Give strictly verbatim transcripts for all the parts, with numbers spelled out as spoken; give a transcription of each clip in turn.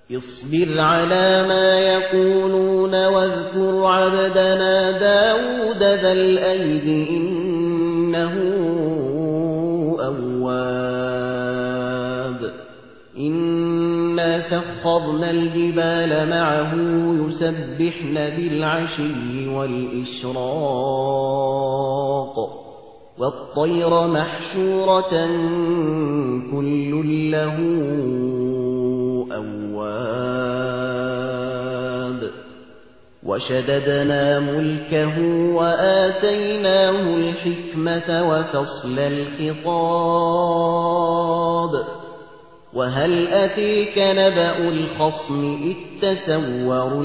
اصبر على ما يقولون واذكر عبدنا داود ذا الأيد إنه أواب إنا سخرنا الجبال معه يسبحن بالعشي والإشراق والطير محشورة كل له أواب وشددنا ملكه وآتيناه الحكمة وفصل الخطاب وهل أتيك نبأ الخصم إذ تسوروا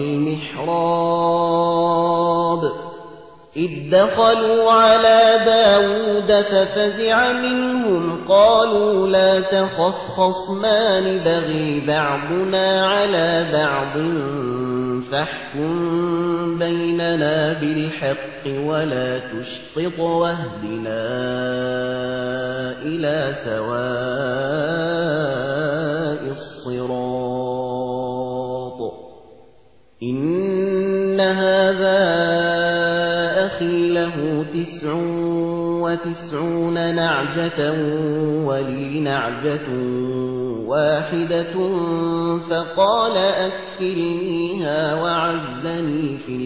المحراب إذ دخلوا على داود ففزع منهم قالوا لا تخف خصمان بغي بعضنا على بعض فاحكم بيننا بالحق ولا تشطط واهدنا إلى سواء الصراط إن هذا أخي له تسع وتسعون نعجة ولي نعجة واحدة فقال أكفلنيها وعزني في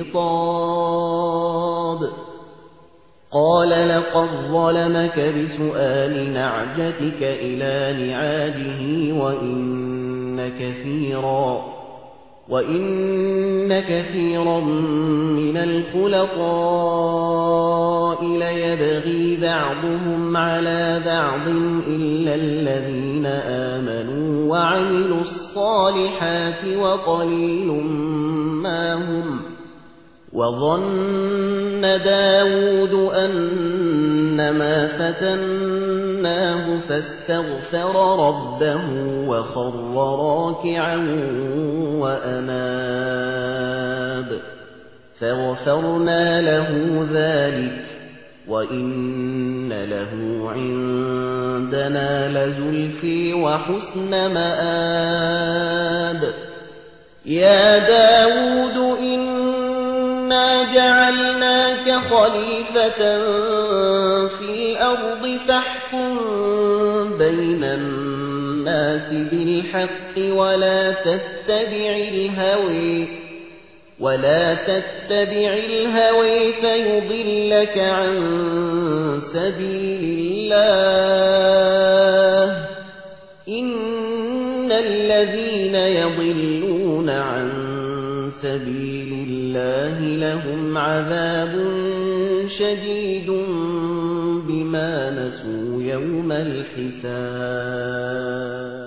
الخطاب قال لقد ظلمك بسؤال نعجتك إلى نعاجه وإن كثيرا وإن كثيرا من الخلطاء ليبغي بعضهم على بعض إلا الذين آمنوا وعملوا الصالحات وقليل ما هم وظن داود أنما فتناه فاستغفر ربه وخر راكعا وأناب فغفرنا له ذلك وإن له عندنا لزلفي وحسن مآب يا داود إنا جعلناك خليفة في الأرض فاحكم بين الناس بالحق ولا تتبع الهوى ولا تتبع الهوى فيضلك عن سبيل الله إن الذين يضلون عن سبيل الله لهم عذاب شديد بما نسوا يوم الحساب